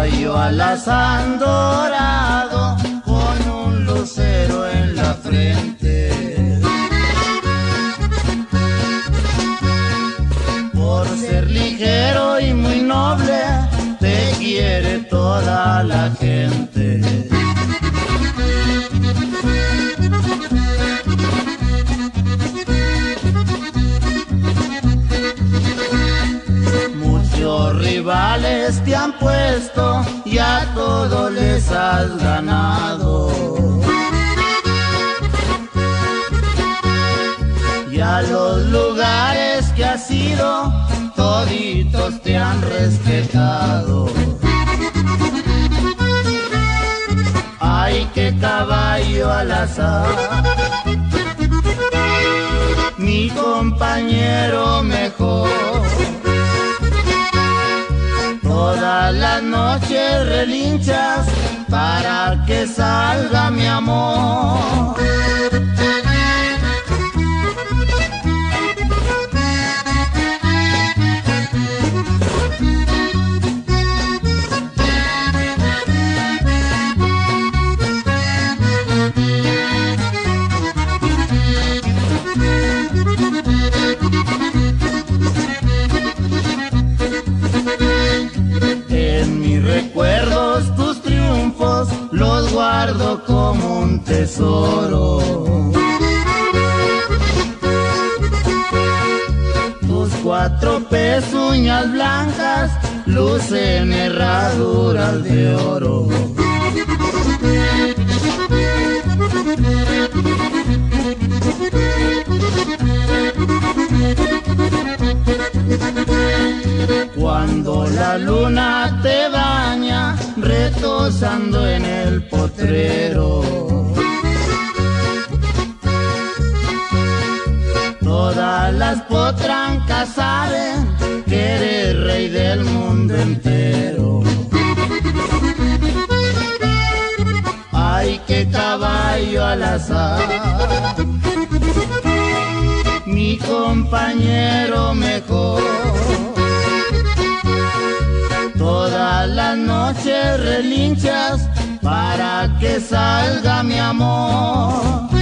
caballo alazán dorado con un lucero en la frente. Por ser ligero y muy noble, te quiere toda la gente. Muchos rivales te han puesto y a todos les has ganado. Y a los lugares que has ido, toditos te han respetado. Ay, qué caballo alazán, mi compañero mejor. Todas las noches relinchas para que salga mi amor. Recuerdos tus triunfos, los guardo como un tesoro. Tus 4 pezuñas blancas lucen herraduras de oro. Cuando la luna te baña, retosando en el potrero, todas las potrancas saben que eres rey del mundo entero. Ay, qué caballo alazán, mi compañero mejor. Todas las noches relinchas para que salga mi amor.